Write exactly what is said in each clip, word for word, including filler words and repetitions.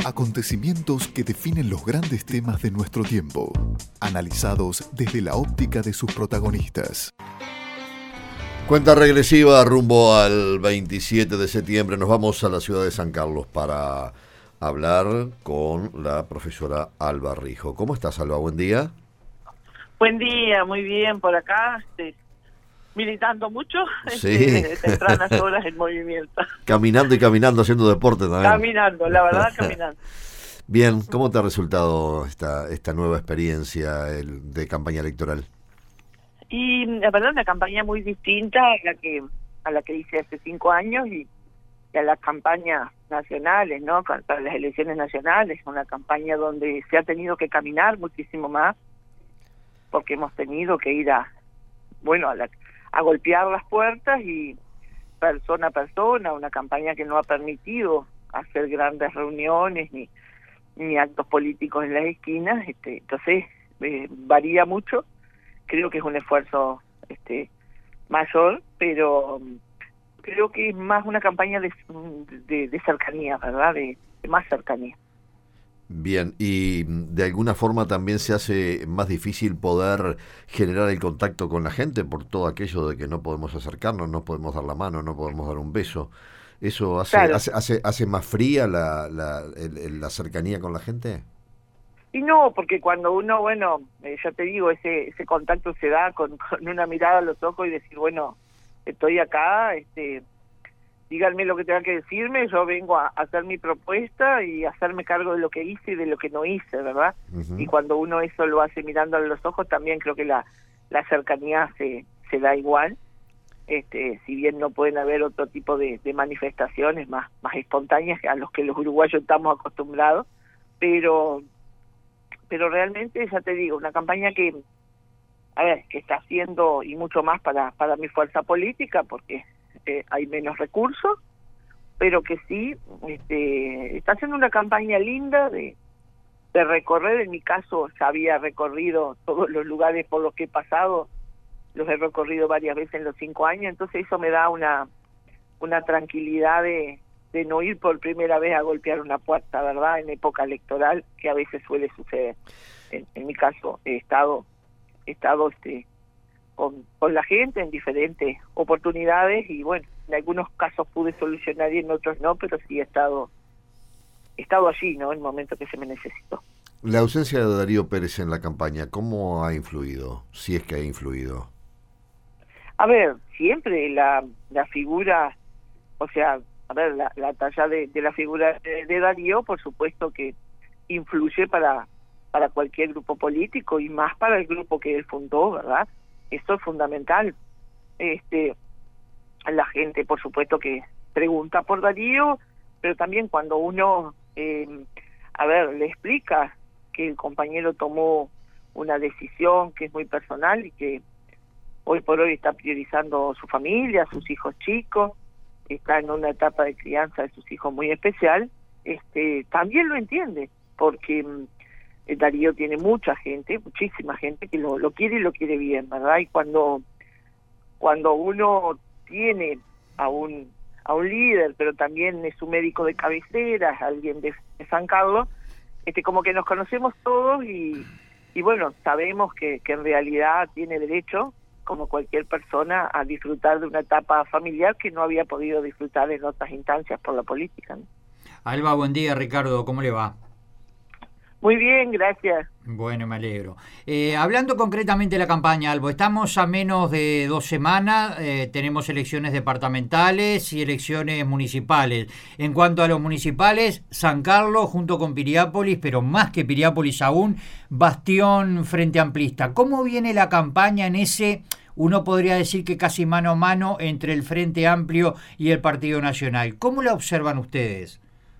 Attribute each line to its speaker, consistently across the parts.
Speaker 1: Acontecimientos que definen los grandes temas de nuestro tiempo, analizados desde la óptica de sus protagonistas.
Speaker 2: Cuenta regresiva rumbo al veintisiete de septiembre. Nos vamos a la ciudad de San Carlos para hablar con la profesora Alba Rijo. ¿Cómo estás, Alba? Buen día.
Speaker 3: Buen día, muy bien por acá, este, militando mucho,
Speaker 2: Sí.
Speaker 3: este, desde tempranas horas en movimiento.
Speaker 2: Caminando y caminando, haciendo deporte también.
Speaker 3: Caminando, la verdad, caminando.
Speaker 2: Bien, ¿cómo te ha resultado esta esta nueva experiencia el, de campaña electoral?
Speaker 3: Y la verdad, una campaña muy distinta a la que a la que hice hace cinco años y, y a las campañas nacionales, ¿no? Para las elecciones nacionales, una campaña donde se ha tenido que caminar muchísimo más, porque hemos tenido que ir a, bueno, a, la, a golpear las puertas y persona a persona, una campaña que no ha permitido hacer grandes reuniones ni, ni actos políticos en las esquinas, este, entonces eh, varía mucho, creo que es un esfuerzo este mayor, pero creo que es más una campaña de, de, de cercanía, ¿verdad?, de, de más cercanía.
Speaker 2: Bien, y de alguna forma también se hace más difícil poder generar el contacto con la gente por todo aquello de que no podemos acercarnos, no podemos dar la mano, no podemos dar un beso. ¿Eso hace
Speaker 3: Claro.
Speaker 2: hace, hace, hace más fría la, la, el, el, la cercanía con la gente?
Speaker 3: Y no, porque cuando uno, bueno, eh, ya te digo, ese ese contacto se da con, con una mirada a los ojos y decir, bueno, estoy acá, este díganme lo que tenga que decirme, yo vengo a hacer mi propuesta y hacerme cargo de lo que hice y de lo que no hice, ¿verdad? Uh-huh. Y cuando uno eso lo hace mirando a los ojos, también creo que la, la cercanía se, se da igual, este si bien no pueden haber otro tipo de, de manifestaciones más, más espontáneas a los que los uruguayos estamos acostumbrados, pero, pero realmente, ya te digo, una campaña que, a ver, que está haciendo y mucho más para, para mi fuerza política, porque Eh, hay menos recursos, pero que sí este, está haciendo una campaña linda de, de recorrer. En mi caso ya había recorrido todos los lugares por los que he pasado, los he recorrido varias veces en los cinco años, entonces eso me da una una tranquilidad de, de no ir por primera vez a golpear una puerta, ¿verdad?, en época electoral, que a veces suele suceder. En, en mi caso he estado, he estado este Con, con la gente en diferentes oportunidades y bueno, en algunos casos pude solucionar y en otros no, pero sí he estado he estado allí, ¿no?, en el momento que se me necesitó.
Speaker 2: La ausencia de Darío Pérez en la campaña, ¿cómo ha influido? Si es que ha influido.
Speaker 3: A ver, siempre la, la figura, o sea, a ver, la, la talla de, de la figura de, de Darío, por supuesto que influye para, para cualquier grupo político y más para el grupo que él fundó, ¿verdad? Eso es fundamental. Este, la gente, por supuesto, que pregunta por Darío, pero también cuando uno, eh, a ver, le explica que el compañero tomó una decisión que es muy personal y que hoy por hoy está priorizando su familia, sus hijos chicos, está en una etapa de crianza de sus hijos muy especial, este, también lo entiende, porque Darío tiene mucha gente, muchísima gente que lo, lo quiere y lo quiere bien, ¿verdad? Y cuando cuando uno tiene a un a un líder, pero también es un médico de cabecera, alguien de, de San Carlos, este como que nos conocemos todos y, y bueno, sabemos que, que en realidad tiene derecho, como cualquier persona, a disfrutar de una etapa familiar que no había podido disfrutar en otras instancias por la política, ¿no?
Speaker 4: Alba, buen día, Ricardo, ¿cómo le va?
Speaker 3: Muy bien, gracias.
Speaker 4: Bueno, me alegro. Eh, hablando concretamente de la campaña, Albo, estamos a menos de dos semanas, eh, tenemos elecciones departamentales y elecciones municipales. En cuanto a los municipales, San Carlos junto con Piriápolis, pero más que Piriápolis aún, bastión frente amplista. ¿Cómo viene la campaña en ese, uno podría decir que casi mano a mano, entre el Frente Amplio y el Partido Nacional? ¿Cómo la observan ustedes?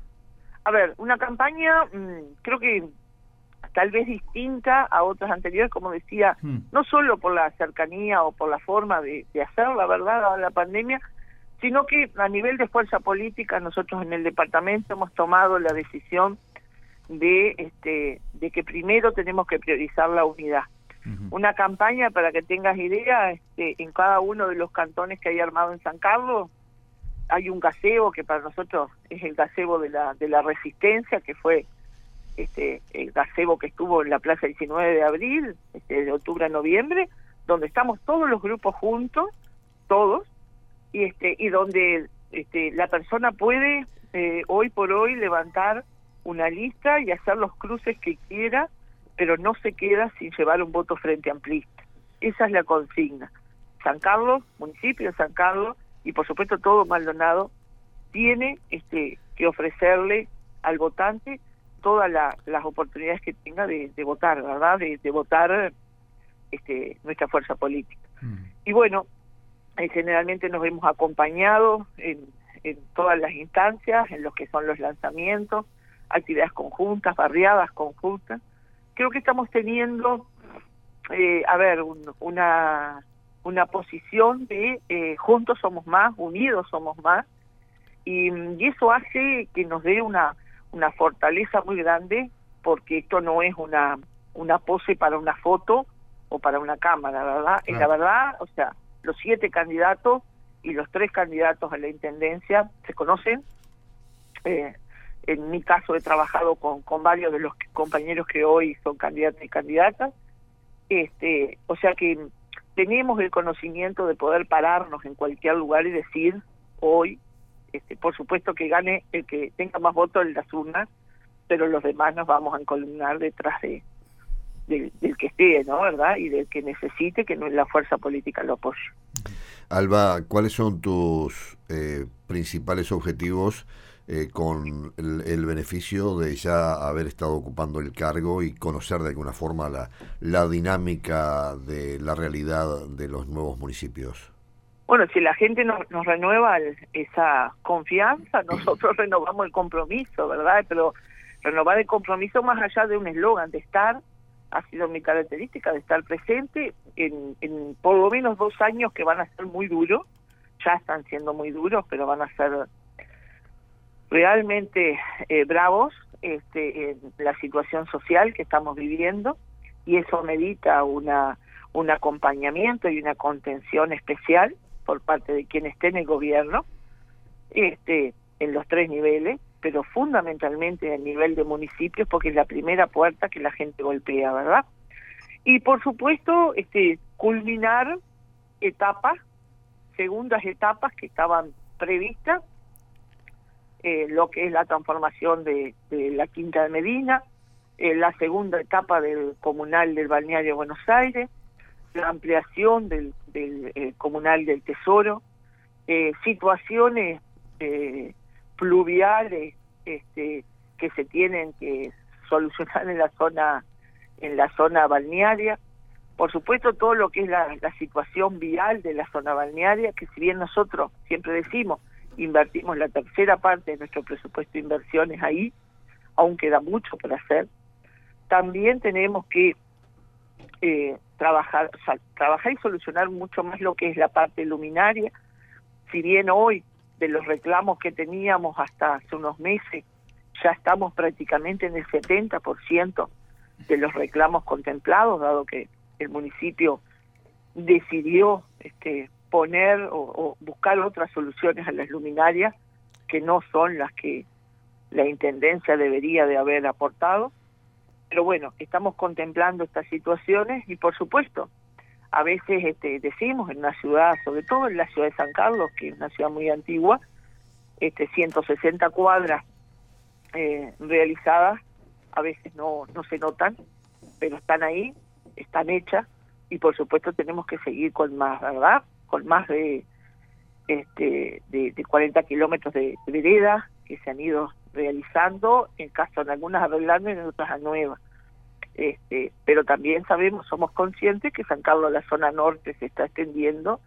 Speaker 3: A ver, una campaña mmm, creo que tal vez distinta a otras anteriores, como decía, hmm. no solo por la cercanía o por la forma de, de hacerla, ¿verdad?, a la pandemia, sino que a nivel de fuerza política nosotros en el departamento hemos tomado la decisión de este de que primero tenemos que priorizar la unidad. Uh-huh. Una campaña, para que tengas idea, este, en cada uno de los cantones que hay armado en San Carlos, hay un gazebo que para nosotros es el gazebo de la de la Resistencia, que fue este el gazebo que estuvo en la Plaza diecinueve de abril, este, de octubre a noviembre, donde estamos todos los grupos juntos, todos, y este y donde este, la persona puede eh, hoy por hoy levantar una lista y hacer los cruces que quiera, pero no se queda sin llevar un voto frente amplista. Esa es la consigna. San Carlos, municipio de San Carlos, y por supuesto todo Maldonado, tiene este que ofrecerle al votante todas la, las oportunidades que tenga de, de votar, ¿verdad? De, de votar este nuestra fuerza política. Mm. Y bueno, eh, generalmente nos hemos acompañado en, en todas las instancias, en los que son los lanzamientos, actividades conjuntas, barriadas conjuntas. Creo que estamos teniendo, eh, a ver, un, una... una posición de eh, juntos somos más, unidos somos más, y, y eso hace que nos dé una una fortaleza muy grande, porque esto no es una una pose para una foto o para una cámara, ¿verdad? Es la verdad, o sea, los siete candidatos y los tres candidatos a la intendencia se conocen. Eh, en mi caso he trabajado con, con varios de los compañeros que hoy son candidatos y candidatas, este, o sea que tenemos el conocimiento de poder pararnos en cualquier lugar y decir hoy, este, por supuesto que gane el que tenga más votos en las urnas, pero los demás nos vamos a encolumnar detrás de, de del que esté, ¿no? ¿Verdad? Y del que necesite que la fuerza política lo apoye.
Speaker 2: Alba, ¿cuáles son tus eh, principales objetivos eh, con el, el beneficio de ya haber estado ocupando el cargo y conocer de alguna forma la, la dinámica de la realidad de los nuevos municipios?
Speaker 3: Bueno, si la gente nos, nos renueva el, esa confianza, nosotros renovamos el compromiso, ¿verdad? Pero renovar el compromiso más allá de un eslogan, de estar, ha sido mi característica, de estar presente en, en por lo menos dos años que van a ser muy duros, ya están siendo muy duros, pero van a ser realmente eh, bravos este, en la situación social que estamos viviendo, y eso medita una un acompañamiento y una contención especial por parte de quien esté en el gobierno, este, en los tres niveles, pero fundamentalmente a nivel de municipios, porque es la primera puerta que la gente golpea, ¿verdad? Y por supuesto, este, culminar etapas, segundas etapas que estaban previstas, eh, lo que es la transformación de, de la Quinta de Medina, eh, la segunda etapa del comunal del Balneario Buenos Aires, la ampliación del, del eh, comunal del Tesoro, eh, situaciones eh, pluviales este, que se tienen que solucionar en la zona en la zona balnearia, por supuesto todo lo que es la, la situación vial de la zona balnearia, que si bien nosotros siempre decimos invertimos la tercera parte de nuestro presupuesto de inversiones ahí, aún queda mucho por hacer, también tenemos que eh, trabajar, o sea, trabajar y solucionar mucho más lo que es la parte luminaria. Si bien hoy de los reclamos que teníamos hasta hace unos meses ya estamos prácticamente en el setenta por ciento de los reclamos contemplados, dado que el municipio decidió este, poner o, o buscar otras soluciones a las luminarias que no son las que la Intendencia debería de haber aportado. Pero bueno, estamos contemplando estas situaciones y por supuesto, a veces este, decimos en una ciudad, sobre todo en la ciudad de San Carlos, que es una ciudad muy antigua, este, ciento sesenta cuadras eh, realizadas, a veces no, no se notan, pero están ahí, están hechas, y por supuesto tenemos que seguir con más, ¿verdad? Con más de este de, de cuarenta kilómetros de, de veredas que se han ido realizando, en caso de algunas arreglando y en otras a nuevas. Este, pero también sabemos, somos conscientes que San Carlos, la zona norte, se está extendiendo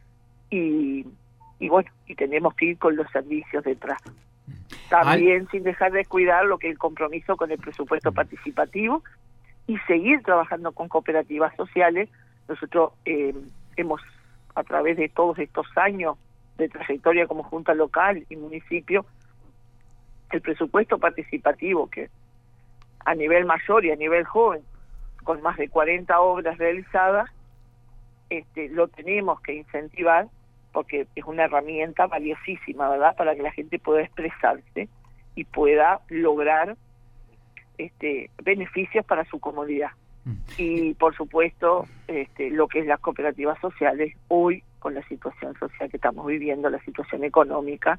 Speaker 3: y, y bueno, y tenemos que ir con los servicios detrás. También sin dejar de cuidar lo que es el compromiso con el presupuesto participativo y seguir trabajando con cooperativas sociales. Nosotros eh, hemos, a través de todos estos años de trayectoria como Junta Local y municipio, el presupuesto participativo que a nivel mayor y a nivel joven, con más de cuarenta obras realizadas, este, lo tenemos que incentivar porque es una herramienta valiosísima, ¿verdad?, para que la gente pueda expresarse y pueda lograr este, beneficios para su comodidad. Y por supuesto, este, lo que es las cooperativas sociales, hoy con la situación social que estamos viviendo, la situación económica,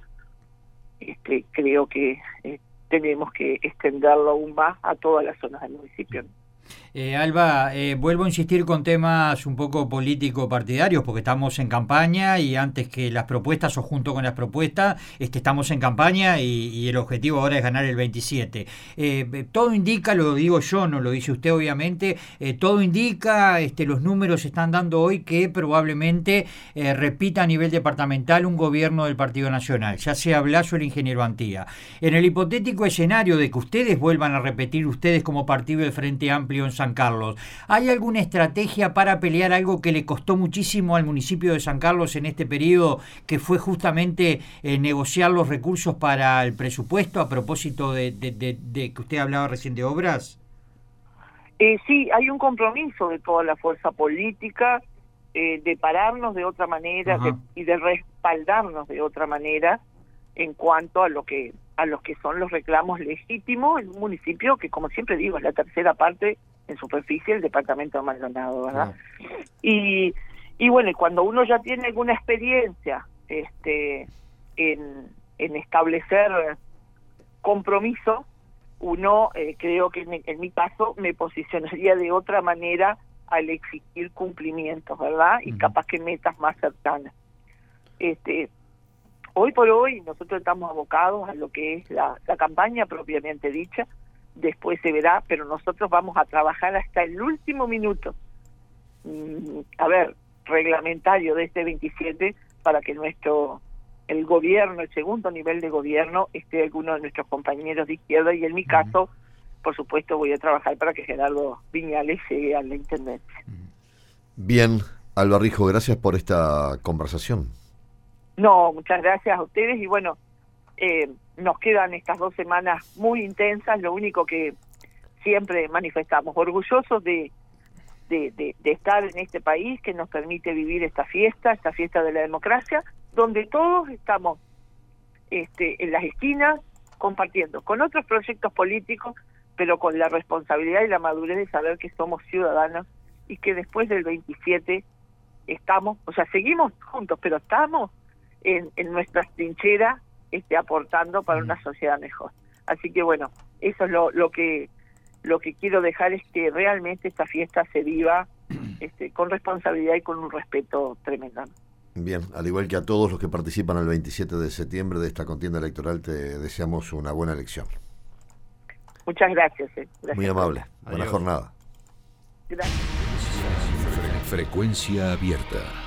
Speaker 3: este, creo que eh, tenemos que extenderlo aún más a todas las zonas del municipio.
Speaker 4: Eh, Alba, eh, vuelvo a insistir con temas un poco político-partidarios, porque estamos en campaña y antes que las propuestas o junto con las propuestas, este, estamos en campaña y, y el objetivo ahora es ganar el veintisiete. Eh, todo indica, lo digo yo, no lo dice usted obviamente, eh, todo indica, este, los números están dando hoy que probablemente eh, repita a nivel departamental un gobierno del Partido Nacional, ya sea Blas o el ingeniero Antía. En el hipotético escenario de que ustedes vuelvan a repetir, ustedes como partido del Frente Amplio en San Carlos, ¿hay alguna estrategia para pelear algo que le costó muchísimo al municipio de San Carlos en este periodo, que fue justamente eh, negociar los recursos para el presupuesto a propósito de, de, de, de que usted hablaba recién de obras?
Speaker 3: Eh, sí, hay un compromiso de toda la fuerza política eh, de pararnos de otra manera de, y de respaldarnos de otra manera en cuanto a lo que a los que son los reclamos legítimos en un municipio que, como siempre digo, es la tercera parte en superficie del departamento de Maldonado, ¿verdad? Ah. Y, y bueno, cuando uno ya tiene alguna experiencia este, en, en establecer compromiso, uno, eh, creo que en, en mi caso, me posicionaría de otra manera al exigir cumplimientos, ¿verdad? Y uh-huh. capaz que metas más cercanas. Este, hoy por hoy nosotros estamos abocados a lo que es la, la campaña propiamente dicha. Después se verá, pero nosotros vamos a trabajar hasta el último minuto, mm, a ver, reglamentario de este veintisiete, para que nuestro, el gobierno, el segundo nivel de gobierno, esté alguno de nuestros compañeros de izquierda, y en mi caso, por supuesto, voy a trabajar para que Gerardo Viñales llegue a la intendencia.
Speaker 2: Bien, Alba Rijo, gracias por esta conversación.
Speaker 3: No, muchas gracias a ustedes, y bueno, eh, nos quedan estas dos semanas muy intensas. Lo único que siempre manifestamos, orgullosos de, de, de, de estar en este país que nos permite vivir esta fiesta, esta fiesta de la democracia, donde todos estamos este, en las esquinas compartiendo con otros proyectos políticos, pero con la responsabilidad y la madurez de saber que somos ciudadanos y que después del veintisiete estamos, o sea, seguimos juntos, pero estamos en, en nuestras trincheras Este, aportando para una sociedad mejor. Así que bueno, eso es lo, lo que lo que quiero dejar, es que realmente esta fiesta se viva este, con responsabilidad y con un respeto tremendo.
Speaker 2: Bien, al igual que a todos los que participan el veintisiete de septiembre de esta contienda electoral, te deseamos una buena elección.
Speaker 3: Muchas gracias. Eh. gracias
Speaker 2: Muy amable. Buena
Speaker 5: Adiós.
Speaker 2: jornada.
Speaker 3: Gracias.
Speaker 1: Frecuencia abierta.